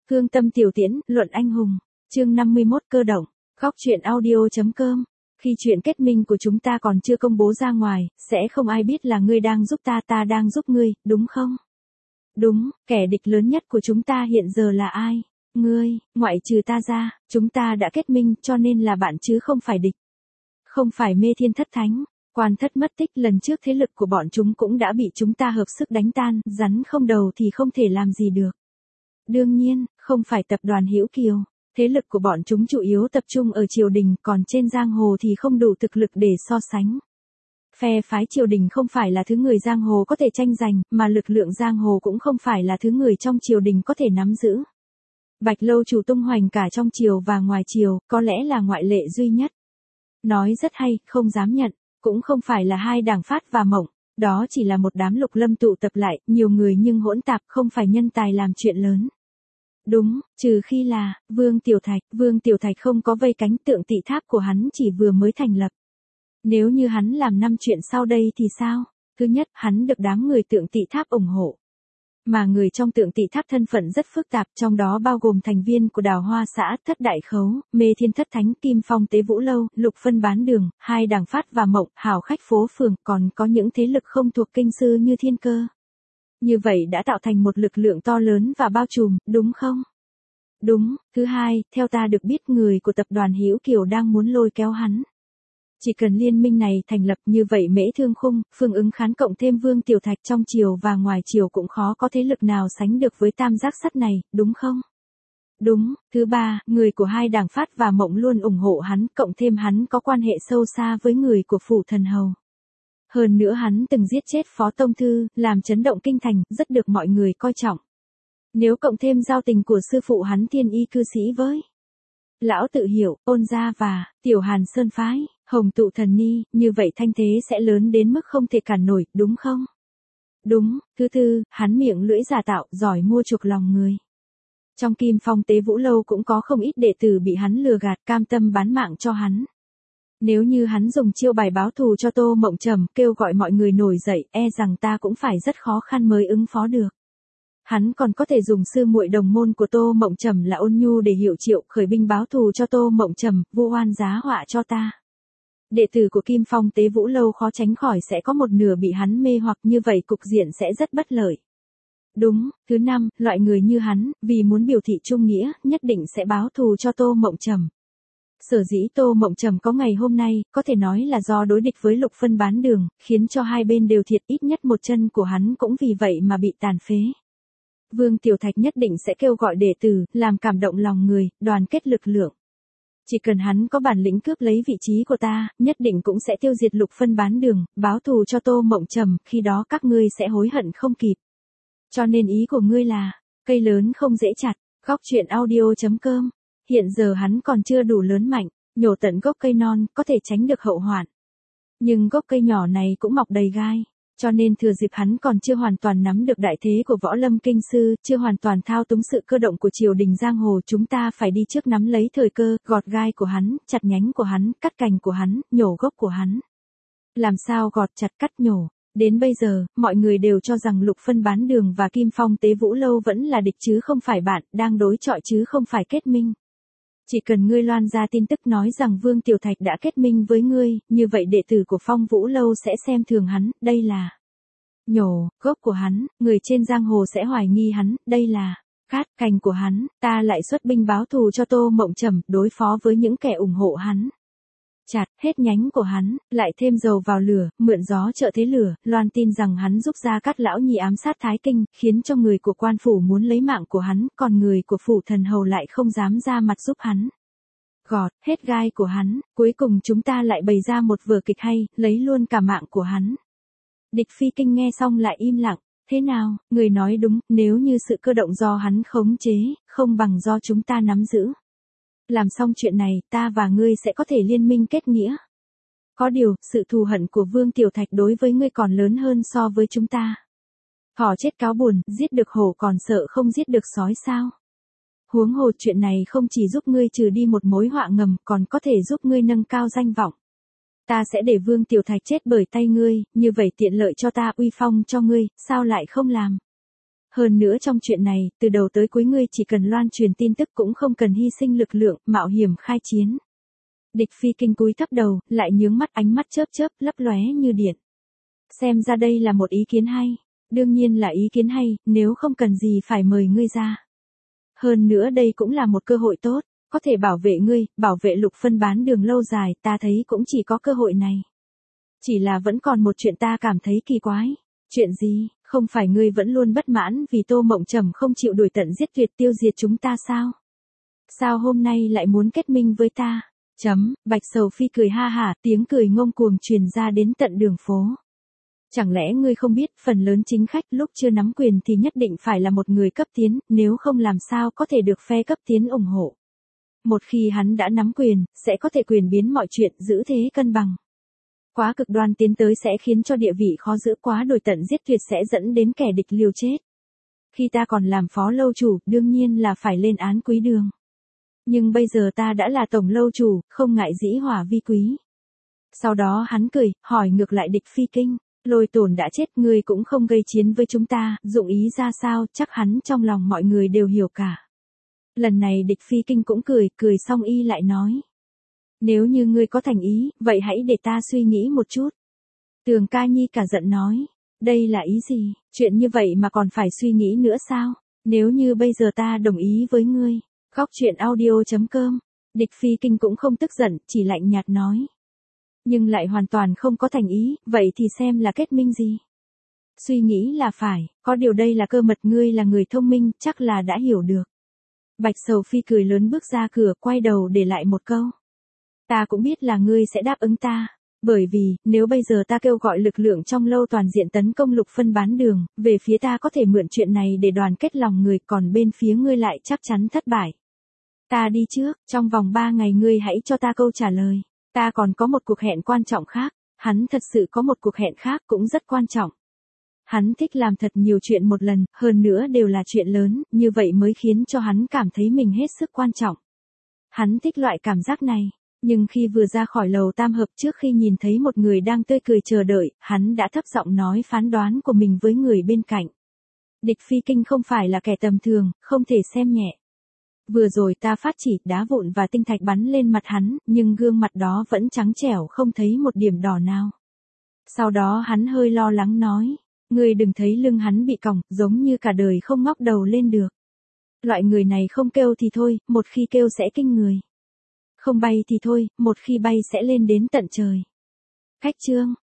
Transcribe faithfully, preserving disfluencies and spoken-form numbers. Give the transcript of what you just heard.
Hương tâm tiểu tiễn, luận anh hùng. Chương năm mươi mốt cơ động. Góc truyện audio.com. Khi chuyện kết minh của chúng ta còn chưa công bố ra ngoài, sẽ không ai biết là ngươi đang giúp ta, ta đang giúp ngươi, đúng không? Đúng, kẻ địch lớn nhất của chúng ta hiện giờ là ai? Ngươi, ngoại trừ ta ra, chúng ta đã kết minh cho nên là bạn chứ không phải địch. Không phải Mê Thiên Thất Thánh, Quan Thất mất tích, lần trước thế lực của bọn chúng cũng đã bị chúng ta hợp sức đánh tan, rắn không đầu thì không thể làm gì được. Đương nhiên, không phải tập đoàn Hữu Kiều, thế lực của bọn chúng chủ yếu tập trung ở triều đình, còn trên giang hồ thì không đủ thực lực để so sánh. Phe phái triều đình không phải là thứ người giang hồ có thể tranh giành, mà lực lượng giang hồ cũng không phải là thứ người trong triều đình có thể nắm giữ. Bạch Lâu Chủ tung hoành cả trong triều và ngoài triều, có lẽ là ngoại lệ duy nhất. Nói rất hay, không dám nhận, cũng không phải là hai Đảng Phát và Mộng, đó chỉ là một đám lục lâm tụ tập lại, nhiều người nhưng hỗn tạp, không phải nhân tài làm chuyện lớn. Đúng, trừ khi là, Vương Tiểu Thạch, Vương Tiểu Thạch không có vây cánh, Tượng Tị Tháp của hắn chỉ vừa mới thành lập. Nếu như hắn làm năm chuyện sau đây thì sao? Thứ nhất, hắn được đám người Tượng Tị Tháp ủng hộ. Mà người trong Tượng Tị Tháp thân phận rất phức tạp, trong đó bao gồm thành viên của Đào Hoa xã, Thất Đại Khấu, Mê Thiên Thất Thánh, Kim Phong Tế Vũ Lâu, Lục Phân Bán Đường, hai Đảng Phát và Mộng, Hào Khách Phố Phường, còn có những thế lực không thuộc kinh sư như Thiên Cơ. Như vậy đã tạo thành một lực lượng to lớn và bao trùm, đúng không? Đúng. Thứ hai, theo ta được biết người của tập đoàn Hữu Kiều đang muốn lôi kéo hắn. Chỉ cần liên minh này thành lập, như vậy Mễ Thương Khung, Phương Ứng Khán cộng thêm Vương Tiểu Thạch trong triều và ngoài triều cũng khó có thế lực nào sánh được với tam giác sắt này, đúng không? Đúng. Thứ ba, người của hai Đảng Phát và Mộng luôn ủng hộ hắn, cộng thêm hắn có quan hệ sâu xa với người của Phủ Thần Hầu. Hơn nữa hắn từng giết chết Phó Tông Thư, làm chấn động kinh thành, rất được mọi người coi trọng. Nếu cộng thêm giao tình của sư phụ hắn Thiên Y cư sĩ với Lão Tự Hiểu, Ôn Gia và Tiểu Hàn Sơn Phái, Hồng Tụ Thần Ni, như vậy thanh thế sẽ lớn đến mức không thể cản nổi, đúng không? Đúng. Thứ tư, hắn miệng lưỡi giả tạo, giỏi mua chuộc lòng người. Trong Kim Phong Tế Vũ Lâu cũng có không ít đệ tử bị hắn lừa gạt, cam tâm bán mạng cho hắn. Nếu như hắn dùng chiêu bài báo thù cho Tô Mộng Trầm, kêu gọi mọi người nổi dậy, e rằng ta cũng phải rất khó khăn mới ứng phó được. Hắn còn có thể dùng sư muội đồng môn của Tô Mộng Trầm là Ôn Nhu để hiệu triệu, khởi binh báo thù cho Tô Mộng Trầm, vu oan giá họa cho ta. Đệ tử của Kim Phong Tế Vũ Lâu khó tránh khỏi sẽ có một nửa bị hắn mê hoặc, như vậy cục diện sẽ rất bất lợi. Đúng. Thứ năm, loại người như hắn, vì muốn biểu thị trung nghĩa, nhất định sẽ báo thù cho Tô Mộng Trầm. Sở dĩ Tô Mộng Trầm có ngày hôm nay, có thể nói là do đối địch với Lục Phân Bán Đường, khiến cho hai bên đều thiệt, ít nhất một chân của hắn cũng vì vậy mà bị tàn phế. Vương Tiểu Thạch nhất định sẽ kêu gọi đệ tử, làm cảm động lòng người, đoàn kết lực lượng. Chỉ cần hắn có bản lĩnh cướp lấy vị trí của ta, nhất định cũng sẽ tiêu diệt Lục Phân Bán Đường, báo thù cho Tô Mộng Trầm, khi đó các ngươi sẽ hối hận không kịp. Cho nên ý của ngươi là, cây lớn không dễ chặt. Góc truyện audio.com. Hiện giờ hắn còn chưa đủ lớn mạnh, nhổ tận gốc cây non, có thể tránh được hậu hoạn. Nhưng gốc cây nhỏ này cũng mọc đầy gai, cho nên thừa dịp hắn còn chưa hoàn toàn nắm được đại thế của võ lâm kinh sư, chưa hoàn toàn thao túng sự cơ động của triều đình giang hồ, chúng ta phải đi trước nắm lấy thời cơ, gọt gai của hắn, chặt nhánh của hắn, cắt cành của hắn, nhổ gốc của hắn. Làm sao gọt chặt cắt nhổ? Đến bây giờ, mọi người đều cho rằng Lục Phân Bán Đường và Kim Phong Tế Vũ Lâu vẫn là địch chứ không phải bạn, đang đối chọi chứ không phải kết minh. Chỉ cần ngươi loan ra tin tức nói rằng Vương Tiểu Thạch đã kết minh với ngươi, như vậy đệ tử của Phong Vũ Lâu sẽ xem thường hắn, đây là nhổ gốc của hắn, người trên giang hồ sẽ hoài nghi hắn, đây là cắt cành của hắn, ta lại xuất binh báo thù cho Tô Mộng Trầm, đối phó với những kẻ ủng hộ hắn. Chặt hết nhánh của hắn, lại thêm dầu vào lửa, mượn gió trợ thế lửa, loan tin rằng hắn giúp Gia Cát Lão Nhi ám sát Thái Kinh, khiến cho người của quan phủ muốn lấy mạng của hắn, còn người của Phủ Thần Hầu lại không dám ra mặt giúp hắn. Gọt hết gai của hắn, cuối cùng chúng ta lại bày ra một vở kịch hay, lấy luôn cả mạng của hắn. Địch Phi Kinh nghe xong lại im lặng, thế nào, người nói đúng, nếu như sự cơ động do hắn khống chế, không bằng do chúng ta nắm giữ. Làm xong chuyện này, ta và ngươi sẽ có thể liên minh kết nghĩa. Có điều, sự thù hận của Vương Tiểu Thạch đối với ngươi còn lớn hơn so với chúng ta. Thỏ chết cáo buồn, giết được hổ còn sợ không giết được sói sao? Huống hồ chuyện này không chỉ giúp ngươi trừ đi một mối họa ngầm, còn có thể giúp ngươi nâng cao danh vọng. Ta sẽ để Vương Tiểu Thạch chết bởi tay ngươi, như vậy tiện lợi cho ta, uy phong cho ngươi, sao lại không làm? Hơn nữa trong chuyện này, từ đầu tới cuối ngươi chỉ cần loan truyền tin tức cũng không cần hy sinh lực lượng, mạo hiểm khai chiến. Địch Phi Kinh cúi thấp đầu, lại nhướng mắt, ánh mắt chớp chớp, lấp lóe như điện. Xem ra đây là một ý kiến hay. Đương nhiên là ý kiến hay, nếu không cần gì phải mời ngươi ra. Hơn nữa đây cũng là một cơ hội tốt, có thể bảo vệ ngươi, bảo vệ Lục phân bán đường lâu dài, ta thấy cũng chỉ có cơ hội này. Chỉ là vẫn còn một chuyện ta cảm thấy kỳ quái. Chuyện gì, không phải ngươi vẫn luôn bất mãn vì Tô Mộng Trầm không chịu đuổi tận giết tuyệt tiêu diệt chúng ta sao? Sao hôm nay lại muốn kết minh với ta? Chấm, Bạch Sầu Phi cười ha hả, tiếng cười ngông cuồng truyền ra đến tận đường phố. Chẳng lẽ ngươi không biết, phần lớn chính khách lúc chưa nắm quyền thì nhất định phải là một người cấp tiến, nếu không làm sao có thể được phe cấp tiến ủng hộ. Một khi hắn đã nắm quyền, sẽ có thể quyền biến mọi chuyện, giữ thế cân bằng. Quá cực đoan tiến tới sẽ khiến cho địa vị khó giữ, quá đuổi tận giết tuyệt sẽ dẫn đến kẻ địch liều chết. Khi ta còn làm phó lâu chủ, đương nhiên là phải lên án Quý Đường. Nhưng bây giờ ta đã là tổng lâu chủ, không ngại dĩ hỏa vi quý. Sau đó hắn cười, hỏi ngược lại Địch Phi Kinh, Lôi Tổn đã chết, ngươi cũng không gây chiến với chúng ta, dụng ý ra sao, chắc hắn trong lòng mọi người đều hiểu cả. Lần này Địch Phi Kinh cũng cười, cười xong y lại nói. Nếu như ngươi có thành ý, vậy hãy để ta suy nghĩ một chút. Tường Ca Nhi cả giận nói, đây là ý gì, chuyện như vậy mà còn phải suy nghĩ nữa sao, nếu như bây giờ ta đồng ý với ngươi. Khóc chuyện audio chấm com, Địch Phi Kinh cũng không tức giận, chỉ lạnh nhạt nói. Nhưng lại hoàn toàn không có thành ý, vậy thì xem là kết minh gì. Suy nghĩ là phải, có điều đây là cơ mật, ngươi là người thông minh, chắc là đã hiểu được. Bạch Sầu Phi cười lớn bước ra cửa, quay đầu để lại một câu. Ta cũng biết là ngươi sẽ đáp ứng ta, bởi vì, nếu bây giờ ta kêu gọi lực lượng trong lâu toàn diện tấn công Lục phân bán đường, về phía ta có thể mượn chuyện này để đoàn kết lòng người, còn bên phía ngươi lại chắc chắn thất bại. Ta đi trước, trong vòng ba ngày ngươi hãy cho ta câu trả lời. Ta còn có một cuộc hẹn quan trọng khác, hắn thật sự có một cuộc hẹn khác cũng rất quan trọng. Hắn thích làm thật nhiều chuyện một lần, hơn nữa đều là chuyện lớn, như vậy mới khiến cho hắn cảm thấy mình hết sức quan trọng. Hắn thích loại cảm giác này, nhưng khi vừa ra khỏi lầu tam hợp trước khi nhìn thấy một người đang tươi cười chờ đợi, hắn đã thấp giọng nói phán đoán của mình với người bên cạnh. Địch Phi Kinh không phải là kẻ tầm thường, không thể xem nhẹ. Vừa rồi ta phát chỉ, đá vụn và tinh thạch bắn lên mặt hắn, nhưng gương mặt đó vẫn trắng trẻo, không thấy một điểm đỏ nào. Sau đó hắn hơi lo lắng nói, ngươi đừng thấy lưng hắn bị còng, giống như cả đời không ngóc đầu lên được. Loại người này không kêu thì thôi, một khi kêu sẽ kinh người. Không bay thì thôi, một khi bay sẽ lên đến tận trời. Khách chương